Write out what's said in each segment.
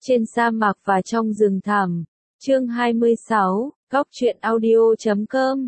Trên sa mạc và trong rừng thẳm. Chương 26, Góc truyện audio.com.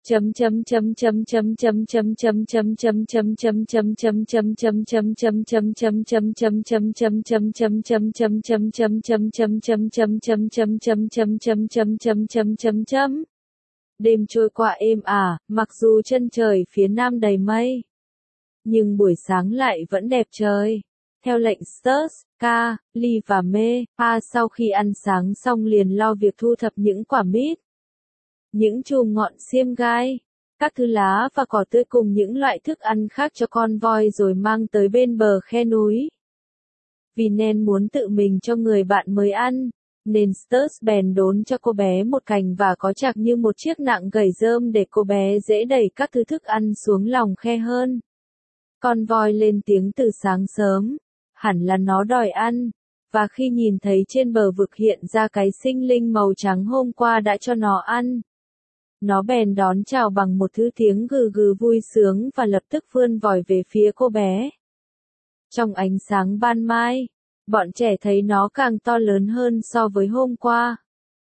Đêm trôi qua êm ả, mặc dù chân trời phía nam đầy mây, nhưng buổi sáng lại vẫn đẹp trời. Theo lệnh Sturs, Ka, Lee và Me, Pa sau khi ăn sáng xong liền lo việc thu thập những quả mít, những chùm ngọn xiêm gai, các thứ lá và cỏ tươi cùng những loại thức ăn khác cho con voi rồi mang tới bên bờ khe núi. Vì Nen muốn tự mình cho người bạn mới ăn, nên Sturs bèn đốn cho cô bé một cành và có chạc như một chiếc nạng gầy rơm để cô bé dễ đẩy các thứ thức ăn xuống lòng khe hơn. Con voi lên tiếng từ sáng sớm, hẳn là nó đòi ăn, và khi nhìn thấy trên bờ vực hiện ra cái sinh linh màu trắng hôm qua đã cho nó ăn, nó bèn đón chào bằng một thứ tiếng gừ gừ vui sướng và lập tức vươn vòi về phía cô bé. Trong ánh sáng ban mai, bọn trẻ thấy nó càng to lớn hơn so với hôm qua.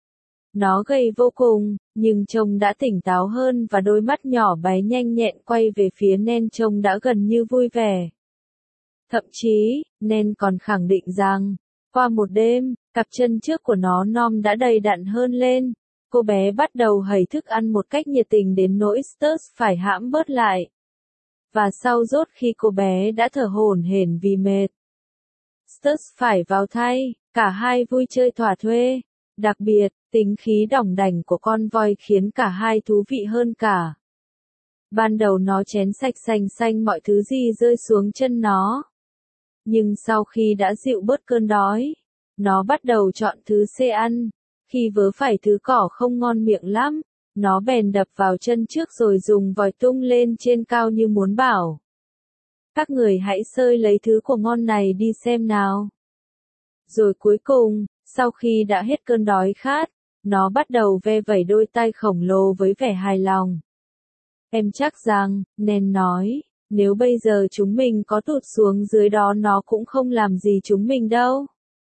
Nó gầy vô cùng, nhưng trông đã tỉnh táo hơn và đôi mắt nhỏ bé nhanh nhẹn quay về phía Nen trông đã gần như vui vẻ. Thậm chí, Nen còn khẳng định rằng, qua một đêm, cặp chân trước của nó non đã đầy đặn hơn lên. Cô bé bắt đầu hầy thức ăn một cách nhiệt tình đến nỗi Sturs phải hãm bớt lại. Và sau rốt khi cô bé đã thở hổn hển vì mệt, Sturs phải vào thay, cả hai vui chơi thỏa thuê. Đặc biệt, tính khí đỏng đảnh của con voi khiến cả hai thú vị hơn cả. Ban đầu nó chén sạch sành xanh mọi thứ gì rơi xuống chân nó. Nhưng sau khi đã dịu bớt cơn đói, nó bắt đầu chọn thứ xê ăn. Khi vớ phải thứ cỏ không ngon miệng lắm, nó bèn đập vào chân trước rồi dùng vòi tung lên trên cao như muốn bảo: các người hãy sơi lấy thứ của ngon này đi xem nào. Rồi cuối cùng, sau khi đã hết cơn đói khát, nó bắt đầu ve vẩy đôi tay khổng lồ với vẻ hài lòng. Em chắc rằng, Nen nói, nếu bây giờ chúng mình có tụt xuống dưới đó nó cũng không làm gì chúng mình đâu.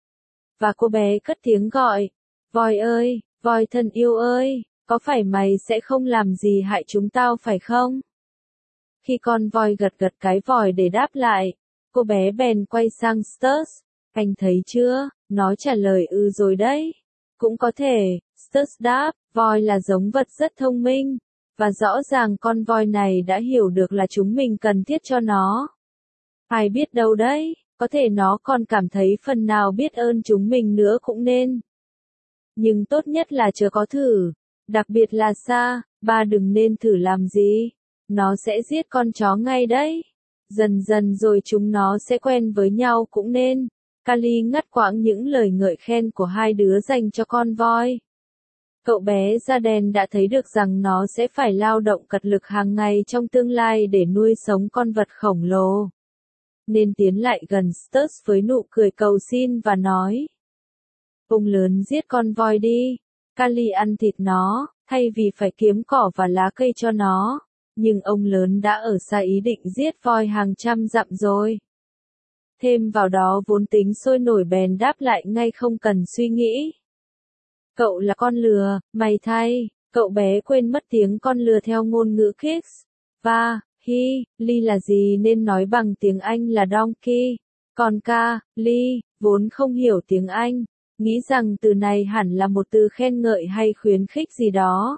Và cô bé cất tiếng gọi: voi ơi, voi thân yêu ơi, có phải mày sẽ không làm gì hại chúng tao phải không? Khi con voi gật gật cái vòi để đáp lại, cô bé bèn quay sang Sturs: anh thấy chưa, nó trả lời rồi đấy. Cũng có thể, Sturs đáp, voi là giống vật rất thông minh, và rõ ràng con voi này đã hiểu được là chúng mình cần thiết cho nó. Ai biết đâu đấy, có thể nó còn cảm thấy phần nào biết ơn chúng mình nữa cũng nên. Nhưng tốt nhất là chớ có thử, đặc biệt là Sa, ba đừng nên thử làm gì. Nó sẽ giết con chó ngay đấy. Dần dần rồi chúng nó sẽ quen với nhau cũng nên. Kali ngắt quãng những lời ngợi khen của hai đứa dành cho con voi. Cậu bé da đen đã thấy được rằng nó sẽ phải lao động cật lực hàng ngày trong tương lai để nuôi sống con vật khổng lồ. Nên tiến lại gần Sturs với nụ cười cầu xin và nói: ông lớn giết con voi đi. Kali ăn thịt nó, thay vì phải kiếm cỏ và lá cây cho nó. Nhưng ông lớn đã ở xa ý định giết voi hàng trăm dặm rồi. Thêm vào đó vốn tính sôi nổi bèn đáp lại ngay không cần suy nghĩ: cậu là con lừa, mày thay. Cậu bé quên mất tiếng con lừa theo ngôn ngữ Kids. Và, Lee là gì nên nói bằng tiếng Anh là donkey. Còn Ka, Lee, vốn không hiểu tiếng Anh, nghĩ rằng từ này hẳn là một từ khen ngợi hay khuyến khích gì đó.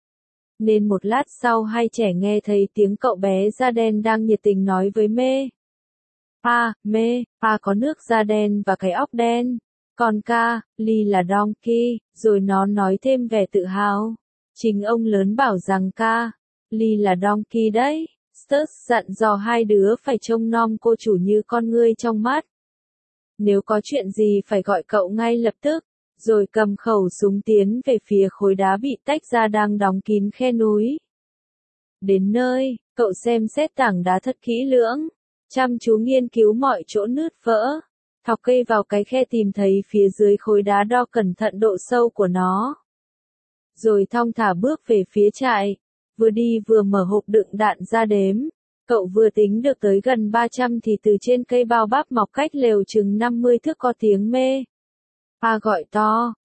Nên một lát sau hai trẻ nghe thấy tiếng cậu bé da đen đang nhiệt tình nói với Me: Pa có nước da đen và cái óc đen. Còn Ka, Lee là donkey. Rồi nó nói thêm vẻ tự hào: chính ông lớn bảo rằng Ka, Lee là donkey đấy. Sturs dặn dò hai đứa phải trông nom cô chủ như con ngươi trong mắt. Nếu có chuyện gì phải gọi cậu ngay lập tức. Rồi cầm khẩu súng tiến về phía khối đá bị tách ra đang đóng kín khe núi. Đến nơi, cậu xem xét tảng đá thật kỹ lưỡng, chăm chú nghiên cứu mọi chỗ nứt vỡ, thọc cây vào cái khe tìm thấy phía dưới khối đá đo cẩn thận độ sâu của nó. Rồi thong thả bước về phía trại, vừa đi vừa mở hộp đựng đạn ra đếm. Cậu vừa tính được tới gần 300 thì từ trên cây bao bắp mọc cách lều chừng 50 thước có tiếng Me. Pa gọi to,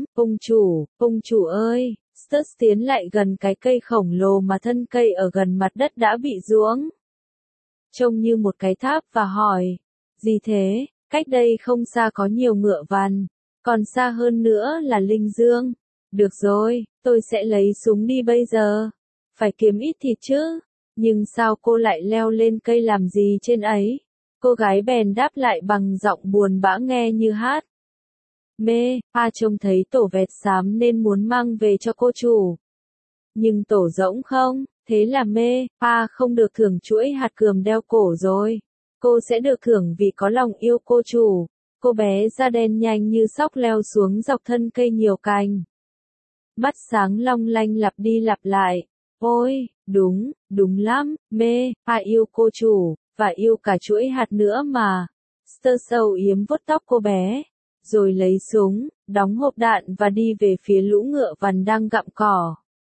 ông chủ ơi, Studs tiến lại gần cái cây khổng lồ mà thân cây ở gần mặt đất đã bị ruỗng. Trông như một cái tháp và hỏi, gì thế, cách đây không xa có nhiều ngựa vằn, còn xa hơn nữa là Linh Dương. Được rồi, tôi sẽ lấy súng đi bây giờ. Phải kiếm ít thịt chứ, nhưng sao cô lại leo lên cây làm gì trên ấy? Cô gái bèn đáp lại bằng giọng buồn bã nghe như hát. Mê, Pa trông thấy tổ vẹt xám nên muốn mang về cho cô chủ. Nhưng tổ rỗng không, thế là mê, Pa không được thưởng chuỗi hạt cườm đeo cổ rồi. Cô sẽ được thưởng vì có lòng yêu cô chủ. Cô bé da đen nhanh như sóc leo xuống dọc thân cây nhiều cành. Mắt sáng long lanh lặp đi lặp lại. Ôi, đúng lắm, mê, Pa yêu cô chủ, và yêu cả chuỗi hạt nữa mà. Studs âu yếm vuốt tóc cô bé, rồi lấy súng, đóng hộp đạn và đi về phía lũ ngựa vằn đang gặm cỏ.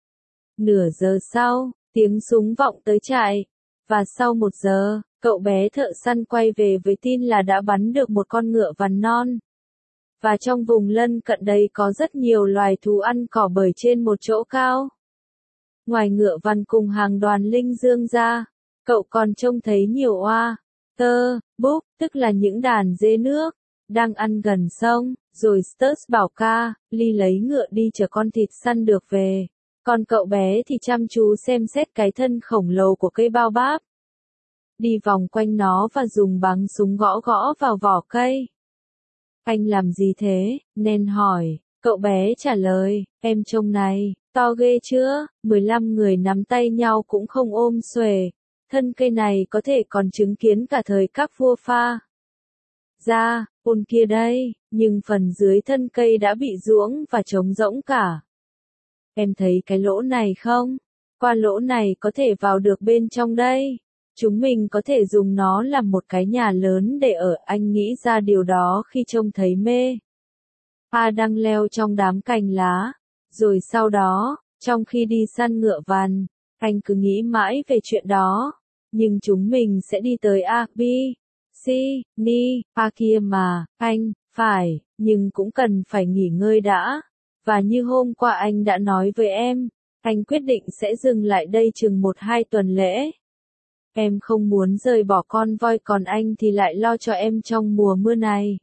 Nửa giờ sau, tiếng súng vọng tới trại, và sau 1 giờ, cậu bé thợ săn quay về với tin là đã bắn được một con ngựa vằn non. Và trong vùng lân cận đây có rất nhiều loài thú ăn cỏ bởi trên một chỗ cao. Ngoài ngựa vằn cùng hàng đoàn linh dương ra, cậu còn trông thấy nhiều oa, tơ, búp, tức là những đàn dê nước, đang ăn gần sông, rồi Studs bảo Ca, Ly lấy ngựa đi chở con thịt săn được về. Còn cậu bé thì chăm chú xem xét cái thân khổng lồ của cây bao báp. Đi vòng quanh nó và dùng bắn súng gõ gõ vào vỏ cây. Anh làm gì thế? Nen hỏi. Cậu bé trả lời, em trông này, to ghê chưa? 15 người nắm tay nhau cũng không ôm xuề. Thân cây này có thể còn chứng kiến cả thời các vua Pha. Ra, ôn kia đây, nhưng phần dưới thân cây đã bị ruỗng và trống rỗng cả. Em thấy cái lỗ này không? Qua lỗ này có thể vào được bên trong đây. Chúng mình có thể dùng nó làm một cái nhà lớn để ở. Anh nghĩ ra điều đó khi trông thấy mê. Pa đang leo trong đám cành lá. Rồi sau đó, trong khi đi săn ngựa vằn, anh cứ nghĩ mãi về chuyện đó. Nhưng chúng mình sẽ đi tới A, B, C, Ni, Pa kia mà, anh, phải, nhưng cũng cần phải nghỉ ngơi đã. Và như hôm qua anh đã nói với em, anh quyết định sẽ dừng lại đây chừng 1-2 tuần lễ. Em không muốn rời bỏ con voi còn anh thì lại lo cho em trong mùa mưa này.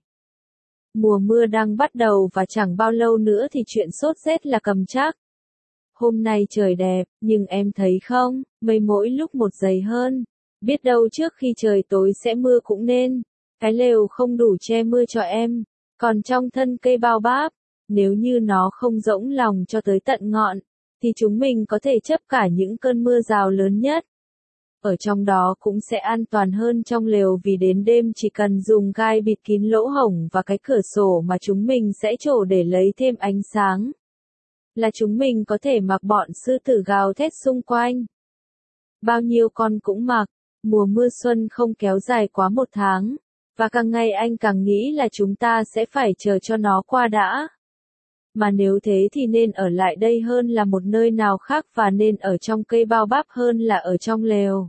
Mùa mưa đang bắt đầu và chẳng bao lâu nữa thì chuyện sốt rét là cầm chắc. Hôm nay trời đẹp, nhưng em thấy không, mây mỗi lúc một dày hơn. Biết đâu trước khi trời tối sẽ mưa cũng nên. Cái lều không đủ che mưa cho em. Còn trong thân cây bao báp, nếu như nó không rỗng lòng cho tới tận ngọn, thì chúng mình có thể chấp cả những cơn mưa rào lớn nhất. Ở trong đó cũng sẽ an toàn hơn trong lều vì đến đêm chỉ cần dùng gai bịt kín lỗ hổng và cái cửa sổ mà chúng mình sẽ trổ để lấy thêm ánh sáng. Là chúng mình có thể mặc bọn sư tử gào thét xung quanh. Bao nhiêu con cũng mặc, mùa mưa xuân không kéo dài quá 1 tháng, và càng ngày anh càng nghĩ là chúng ta sẽ phải chờ cho nó qua đã. Mà nếu thế thì nên ở lại đây hơn là một nơi nào khác và nên ở trong cây bao báp hơn là ở trong lều.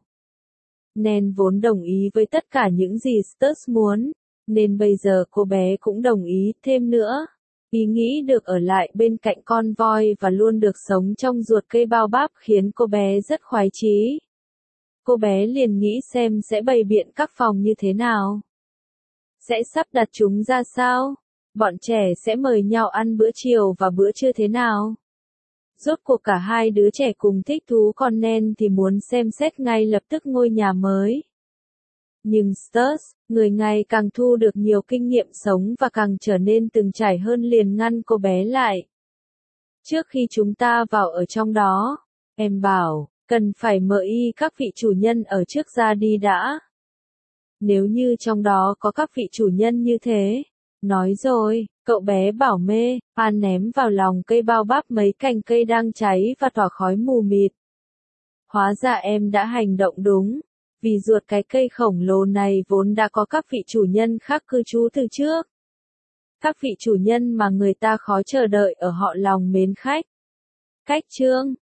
Nen vốn đồng ý với tất cả những gì Studs muốn, nên bây giờ cô bé cũng đồng ý thêm nữa. Ý nghĩ được ở lại bên cạnh con voi và luôn được sống trong ruột cây bao báp khiến cô bé rất khoái chí. Cô bé liền nghĩ xem sẽ bày biện các phòng như thế nào. Sẽ sắp đặt chúng ra sao? Bọn trẻ sẽ mời nhau ăn bữa chiều và bữa trưa thế nào? Rốt cuộc cả hai đứa trẻ cùng thích thú còn Nen thì muốn xem xét ngay lập tức ngôi nhà mới. Nhưng Studs, người ngày càng thu được nhiều kinh nghiệm sống và càng trở nên từng trải hơn liền ngăn cô bé lại. Trước khi chúng ta vào ở trong đó, em bảo, cần phải mời các vị chủ nhân ở trước ra đi đã. Nếu như trong đó có các vị chủ nhân như thế. Nói rồi, cậu bé bảo mê, Pa ném vào lòng cây bao báp mấy cành cây đang cháy và tỏa khói mù mịt. Hóa ra em đã hành động đúng, vì ruột cái cây khổng lồ này vốn đã có các vị chủ nhân khác cư trú từ trước. Các vị chủ nhân mà người ta khó chờ đợi ở họ lòng mến khách. Cách chương